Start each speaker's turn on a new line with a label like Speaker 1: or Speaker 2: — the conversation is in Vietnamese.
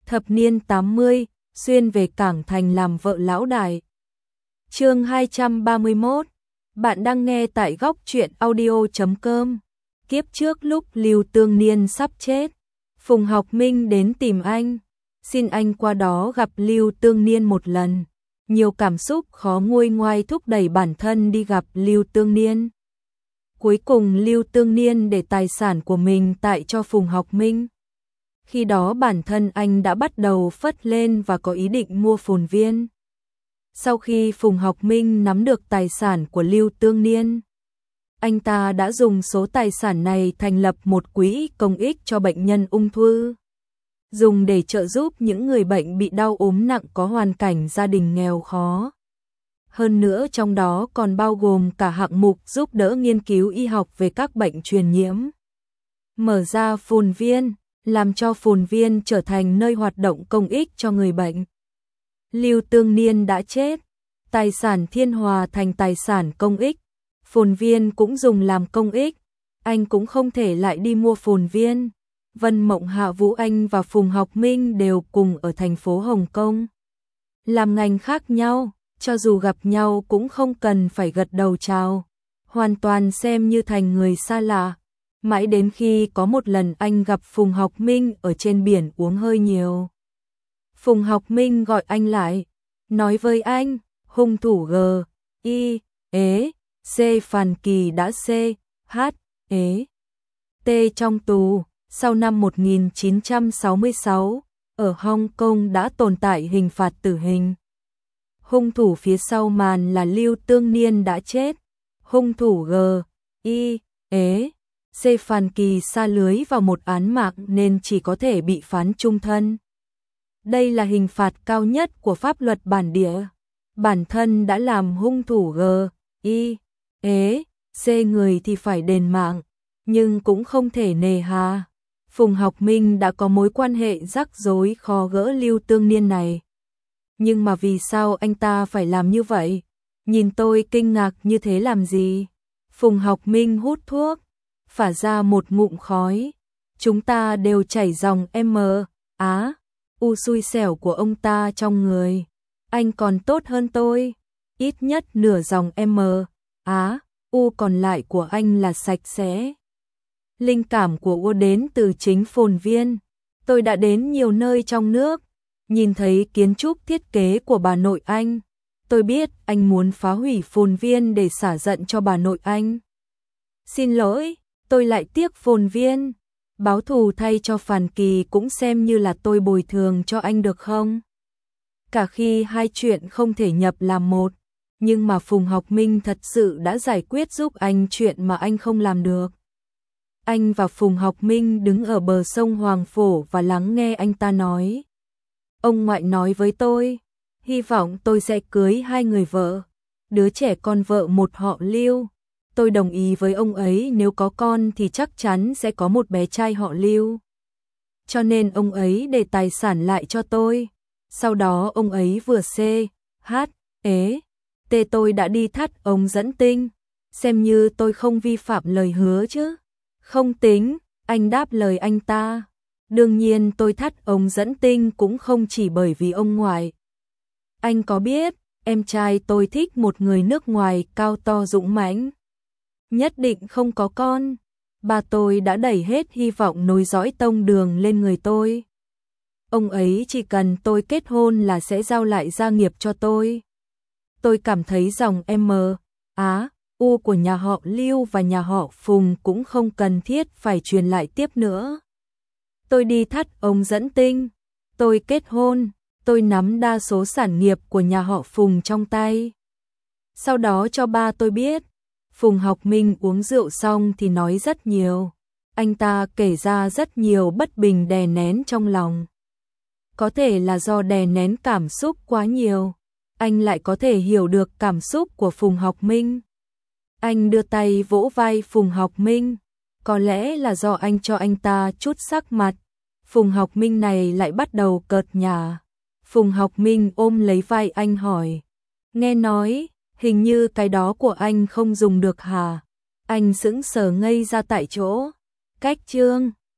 Speaker 1: Thập niên 80, xuyên về Cảng Thành làm vợ lão đại. Chương 231. Bạn đang nghe tại góc truyện audio.com. Kiếp trước lúc Lưu Tương Niên sắp chết, Phùng Học Minh đến tìm anh, xin anh qua đó gặp Lưu Tương Niên một lần. Nhiều cảm xúc khó nguôi ngoai thúc đẩy bản thân đi gặp Lưu Tương Niên. Cuối cùng Lưu Tương Niên để tài sản của mình tại cho Phùng Học Minh. Khi đó bản thân anh đã bắt đầu phất lên và có ý định mua Phồn Viên. Sau khi Phùng Học Minh nắm được tài sản của Lưu Tương Niên, anh ta đã dùng số tài sản này thành lập một quỹ công ích cho bệnh nhân ung thư, dùng để trợ giúp những người bệnh bị đau ốm nặng có hoàn cảnh gia đình nghèo khó. Hơn nữa trong đó còn bao gồm cả hạng mục giúp đỡ nghiên cứu y học về các bệnh truyền nhiễm. Mở ra Phồn Viên, làm cho Phồn Viên trở thành nơi hoạt động công ích cho người bệnh. Lưu Tương Niên đã chết, tài sản Thiên Hòa thành tài sản công ích, Phồn Viên cũng dùng làm công ích, anh cũng không thể lại đi mua Phồn Viên. Vân Mộng Hạ Vũ Anh và Phùng Học Minh đều cùng ở thành phố Hồng Kông. Làm ngành khác nhau, cho dù gặp nhau cũng không cần phải gật đầu chào, hoàn toàn xem như thành người xa lạ. Mãi đến khi có một lần anh gặp Phùng Học Minh ở trên biển uống hơi nhiều. Phùng Học Minh gọi anh lại, nói với anh, hung thủ G, I, ế, C Phàn Kỳ đã C, H, ế, T trong tù. Sau năm 1966, ở Hong Kong đã tồn tại hình phạt tử hình. Hung thủ phía sau màn là Lưu Tương Niên đã chết. Hung thủ G, I, ế, C Phàn Kỳ sa lưới vào một án mạng nên chỉ có thể bị phán chung thân. Đây là hình phạt cao nhất của pháp luật bản địa. Bản thân đã làm hung thủ G, I, ế, C người thì phải đền mạng, nhưng cũng không thể nề hà. Phùng Học Minh đã có mối quan hệ rắc rối khó gỡ Lưu Tương Niên này. Nhưng mà vì sao anh ta phải làm như vậy? Nhìn tôi kinh ngạc như thế làm gì? Phùng Học Minh hút thuốc, phả ra một ngụm khói. Chúng ta đều chảy dòng M, Á, U xui xẻo của ông ta trong người. Anh còn tốt hơn tôi. Ít nhất nửa dòng M, Á, U còn lại của anh là sạch sẽ. Linh cảm của U đến từ chính Phồn Viên. Tôi đã đến nhiều nơi trong nước, nhìn thấy kiến trúc thiết kế của bà nội anh. Tôi biết anh muốn phá hủy Phồn Viên để xả giận cho bà nội anh. Xin lỗi, tôi lại tiếc Phồn Viên. Báo thù thay cho Phàn Kỳ cũng xem như là tôi bồi thường cho anh được không? Cả khi hai chuyện không thể nhập làm một, nhưng mà Phùng Học Minh thật sự đã giải quyết giúp anh chuyện mà anh không làm được. Anh và Phùng Học Minh đứng ở bờ sông Hoàng Phổ và lắng nghe anh ta nói. Ông ngoại nói với tôi, hy vọng tôi sẽ cưới hai người vợ, đứa trẻ con vợ một họ Lưu. Tôi đồng ý với ông ấy, nếu có con thì chắc chắn sẽ có một bé trai họ Lưu. Cho nên ông ấy để tài sản lại cho tôi. Sau đó ông ấy vừa C, H, ế, T tôi đã đi thắt ống dẫn tinh. Xem như tôi không vi phạm lời hứa chứ. Không tính, anh đáp lời anh ta. Đương nhiên tôi thắt ống dẫn tinh cũng không chỉ bởi vì ông ngoại. Anh có biết, em trai tôi thích một người nước ngoài cao to dũng mãnh. Nhất định không có con. Bà tôi đã đẩy hết hy vọng nối dõi tông đường lên người tôi. Ông ấy chỉ cần tôi kết hôn là sẽ giao lại gia nghiệp cho tôi. Tôi cảm thấy dòng M, Á, U của nhà họ Lưu và nhà họ Phùng cũng không cần thiết phải truyền lại tiếp nữa. Tôi đi thắt ống dẫn tinh, tôi kết hôn, tôi nắm đa số sản nghiệp của nhà họ Phùng trong tay. Sau đó cho ba tôi biết. Phùng Học Minh uống rượu xong thì nói rất nhiều. Anh ta kể ra rất nhiều bất bình đè nén trong lòng. Có thể là do đè nén cảm xúc quá nhiều, anh lại có thể hiểu được cảm xúc của Phùng Học Minh. Anh đưa tay vỗ vai Phùng Học Minh, có lẽ là do anh cho anh ta chút sắc mặt. Phùng Học Minh này lại bắt đầu cợt nhả. Phùng Học Minh ôm lấy vai anh hỏi, nghe nói, hình như cái đó của anh không dùng được hả? Anh sững sờ ngây ra tại chỗ. Cách chương